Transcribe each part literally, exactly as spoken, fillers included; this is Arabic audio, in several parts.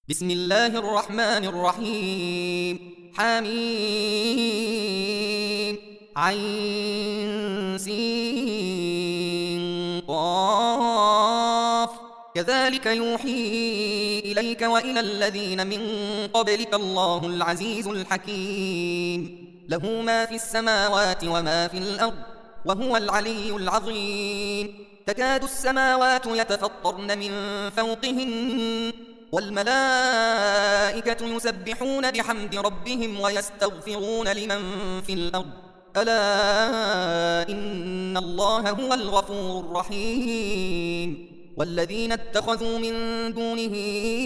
بسم الله الرحمن الرحيم حميم عين سين قاف كذلك يوحي إليك وإلى الذين من قبلك الله العزيز الحكيم له ما في السماوات وما في الأرض وهو العلي العظيم تكاد السماوات يتفطرن من فوقهن والملائكة يسبحون بحمد ربهم ويستغفرون لمن في الأرض ألا إن الله هو الغفور الرحيم والذين اتخذوا من دونه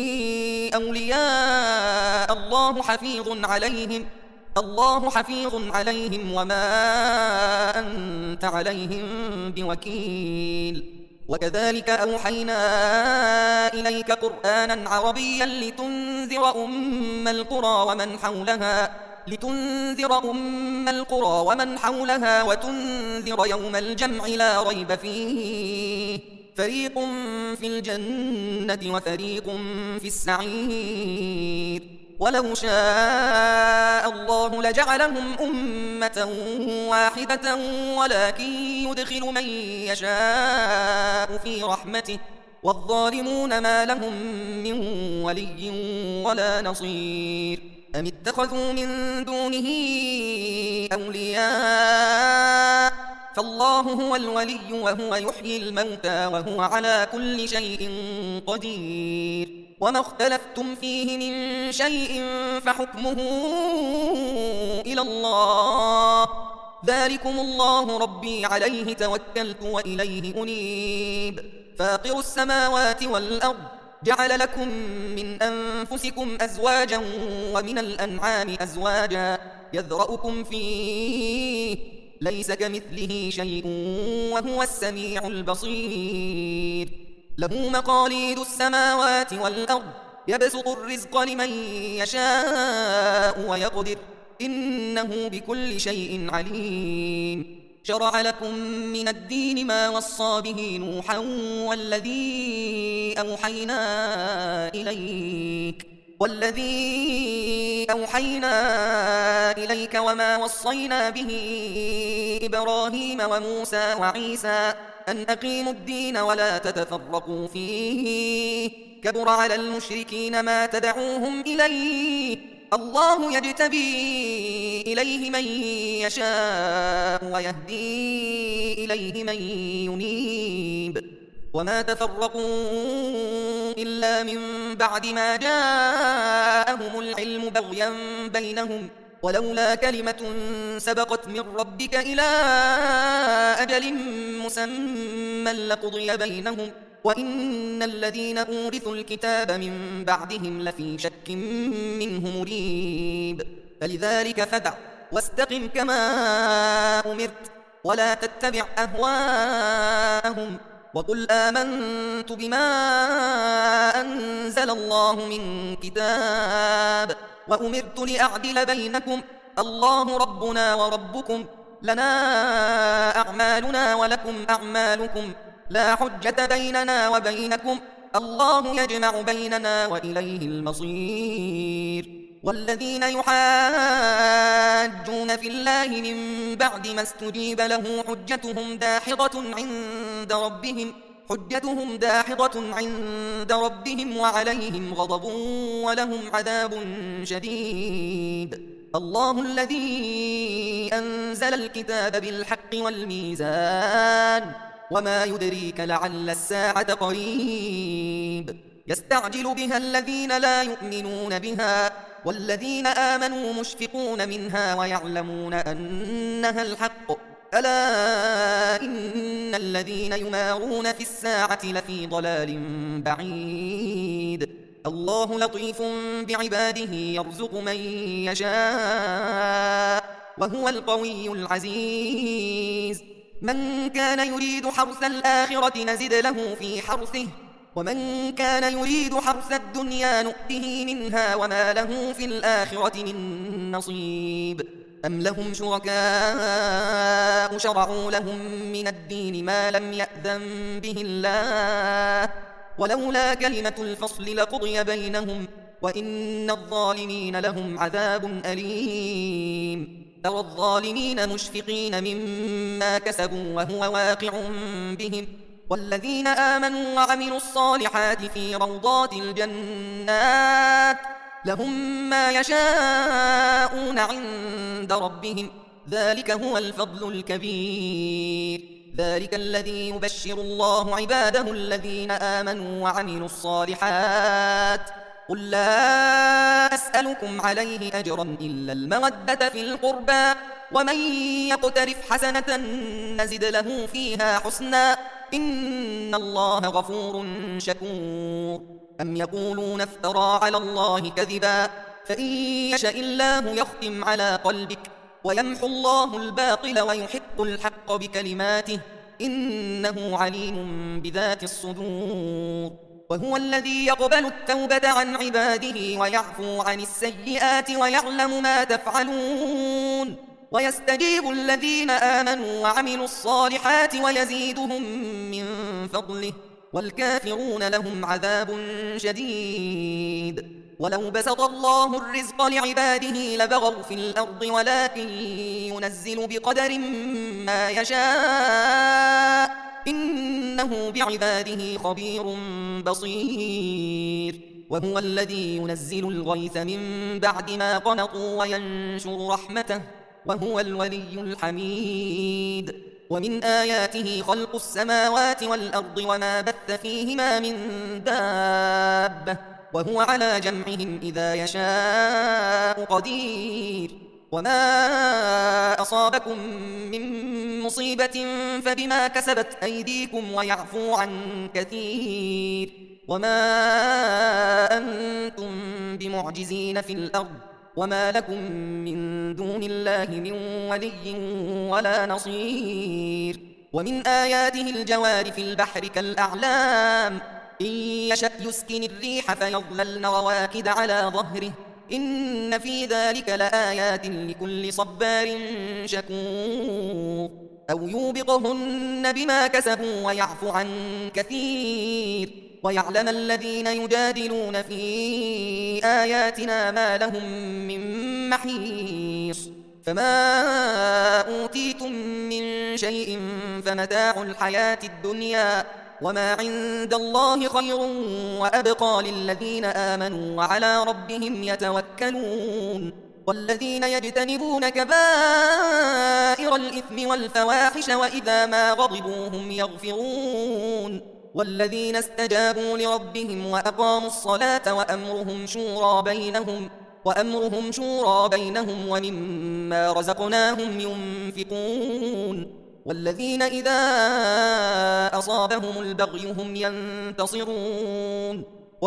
أولياء الله حفيظ عليهم الله حفيظ عليهم وما أنت عليهم بوكيل وكذلك أوحينا إليك قرآنا عربيا لتنذر أم القرى ومن حولها لتنذر أم القرى ومن حولها وتنذر يوم الجمع لا ريب فيه فريق في الجنة وفريق في السعير ولو شاء الله لجعلهم أمة واحدة ولكن يدخل من يشاء في رحمته والظالمون ما لهم من ولي ولا نصير أم اتخذوا من دونه أولياء فالله هو الولي وهو يحيي الموتى وهو على كل شيء قدير وما اختلفتم فيه من شيء فحكمه إلى الله ذلكم الله ربي عليه توكلت وإليه أنيب فاطر السماوات والأرض جعل لكم من أنفسكم أزواجا ومن الأنعام أزواجا يذرأكم فيه ليس كمثله شيء وهو السميع البصير له مقاليد السماوات والأرض يبسط الرزق لمن يشاء ويقدر إنه بكل شيء عليم شرع لكم من الدين ما وصى به نوحا والذي أوحينا إليك والذي أوحينا إليك وما وصينا به إبراهيم وموسى وعيسى أن أقيموا الدين ولا تتفرقوا فيه كبر على المشركين ما تدعوهم إليه الله يجتبي إليه من يشاء ويهدي إليه من ينيب وما تفرقوا إلا من بعد ما جاءهم العلم بغيا بينهم ولولا كلمة سبقت من ربك إلى أجل مسمى لقضي بينهم وإن الذين أورثوا الكتاب من بعدهم لفي شك منه مريب فلذلك فدع واستقم كما أمرت ولا تتبع أهواءهم وقل آمنت بما أنزل الله من كتاب وأمرت لأعدل بينكم الله ربنا وربكم لنا أعمالنا ولكم أعمالكم لا حجة بيننا وبينكم الله يجمع بيننا وإليه المصير والذين يحاجون في الله من بعد ما استجيب له حجتهم داحضة عند ربهم حجتهم داحضة عند ربهم وعليهم غضب ولهم عذاب شديد الله الذي أنزل الكتاب بالحق والميزان وما يدريك لعل الساعة قريب يستعجل بها الذين لا يؤمنون بها والذين آمنوا مشفقون منها ويعلمون أنها الحق ألا إن الذين يمارون في الساعة لفي ضلال بعيد الله لطيف بعباده يرزق من يشاء وهو القوي العزيز من كان يريد حرث الآخرة نزد له في حرثه ومن كان يريد حرث الدنيا نؤته منها وما له في الآخرة من نصيب أم لهم شركاء شرعوا لهم من الدين ما لم يأذن به الله ولولا كلمة الفصل لقضي بينهم وإن الظالمين لهم عذاب أليم. ترى الظالمين مشفقين مما كسبوا وهو واقع بهم، والذين آمنوا وعملوا الصالحات في روضات الجنات لهم ما يشاءون عند ربهم، ذلك هو الفضل الكبير. ذلك الذي يبشر الله عباده الذين آمنوا وعملوا الصالحات. قل لا أسألكم عليه أجرا إلا المودة في القربى، ومن يقترف حسنة نزد له فيها حسنا، إن الله غفور شكور. أم يقولون افترى على الله كذبا، فإن يشاء الله يختم على قلبك ويمحو الله الباطل ويحق الحق بكلماته، إنه عليم بذات الصدور. وهو الذي يقبل التوبة عن عباده ويعفو عن السيئات ويعلم ما تفعلون، ويستجيب الذين آمنوا وعملوا الصالحات ويزيدهم من فضله، والكافرون لهم عذاب شديد. ولو بسط الله الرزق لعباده لبغوا في الأرض، ولكن ينزل بقدر ما يشاء، إنه بعباده خبير بصير. وهو الذي ينزل الغيث من بعد ما قنطوا وينشر رحمته، وهو الولي الحميد. ومن آياته خلق السماوات والأرض وما بث فيهما من دابة، وهو على جمعهم إذا يشاء قدير. وما أصابكم من مصيبة فبما كسبت أيديكم ويعفو عن كثير، وما أنتم بمعجزين في الأرض، وما لكم من دون الله من ولي ولا نصير. ومن آياته الجوار في البحر كالأعلام، إن يشأ يسكن الريح فيظللن رواكد على ظهره، إن في ذلك لآيات لكل صبار شكور. أو يوبقهن بما كسبوا ويعفو عن كثير، ويعلم الذين يجادلون في آياتنا ما لهم من محيص. فما أوتيتم من شيء فمتاع الحياة الدنيا، وما عند الله خير وأبقى للذين آمنوا وعلى ربهم يتوكلون. والذين يجتنبون كبائر الإثم والفواحش وإذا ما غضبوا هم يغفرون. والذين استجابوا لربهم وأقاموا الصلاة وأمرهم شورى بينهم وأمرهم شورى بينهم ومما رزقناهم ينفقون. والذين إذا أصابهم البغي هم ينتصرون.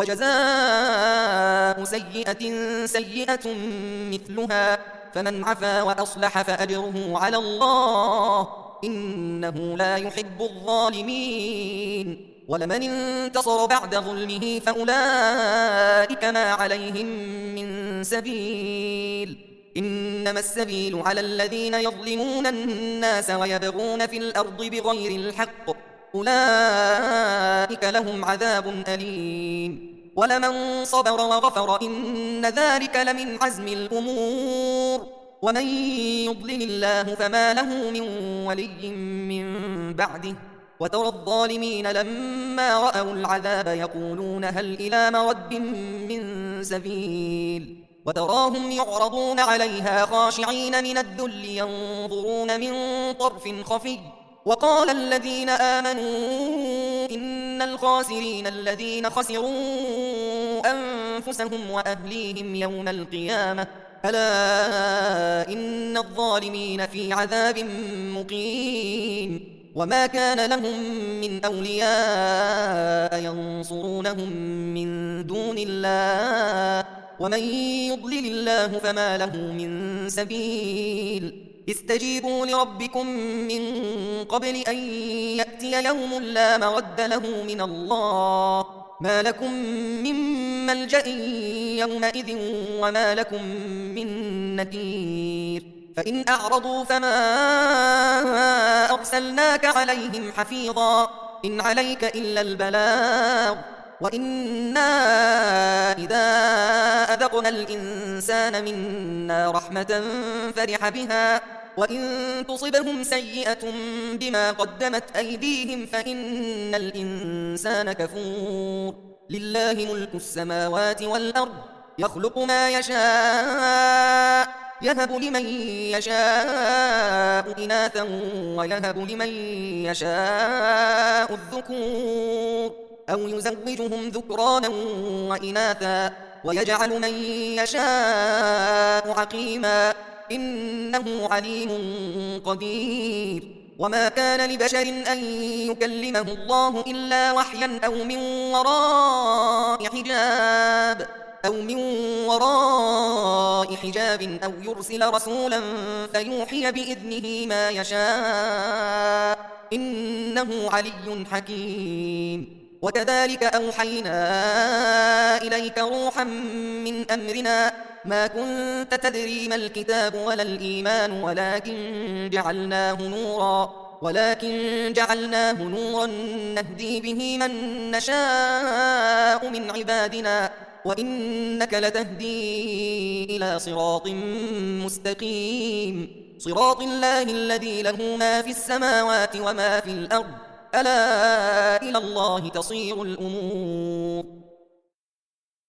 وجزاء سيئة سيئة مثلها، فمن عفا وأصلح فأجره على الله، إنه لا يحب الظالمين. ولمن انتصر بعد ظلمه فأولئك ما عليهم من سبيل، إنما السبيل على الذين يظلمون الناس ويبغون في الأرض بغير الحق، أولئك لهم عذاب أليم. ولمن صبر وغفر إن ذلك لمن عزم الأمور. ومن يضلل الله فما له من ولي من بعده. وترى الظالمين لما رأوا العذاب يقولون هل إلى مرد من سبيل، وتراهم يعرضون عليها خاشعين من الذل ينظرون من طرف خفي. وقال الذين آمنوا إن الخاسرين الذين خسروا أنفسهم وأهليهم يوم القيامة، ألا إن الظالمين في عذاب مقيم. وما كان لهم من أولياء ينصرونهم من دون الله، ومن يضلل الله فما له من سبيل. استجيبوا لربكم من قبل أن يأتي يوم لا مرد له من الله، ما لكم من ملجأ يومئذ وما لكم من نكير. فإن أعرضوا فما أرسلناك عليهم حفيظا، إن عليك إلا البلاغ، وإنا إذا أذقنا الإنسان منا رحمة فرح بها وإن تصبهم سيئة بما قدمت أيديهم فإن الإنسان كفور لله ملك السماوات والأرض يخلق ما يشاء يهب لمن يشاء إناثا ويهب لمن يشاء الذكور أو يزوجهم ذكرانا وإناثا ويجعل من يشاء عقيما إنه عليم قدير وما كان لبشر أن يكلمه الله إلا وحيا أو من وراء حجاب أو من وراء حجاب أو يرسل رسولا فيوحي بإذنه ما يشاء إنه علي حكيم وكذلك أوحينا إليك روحا من أمرنا ما كنت تدري ما الكتاب ولا الإيمان ولكن جعلناه نورا ولكن جعلناه نورا نهدي به من نشاء من عبادنا وإنك لتهدي إلى صراط مستقيم صراط الله الذي له ما في السماوات وما في الأرض ألا إلى الله تصير الأمور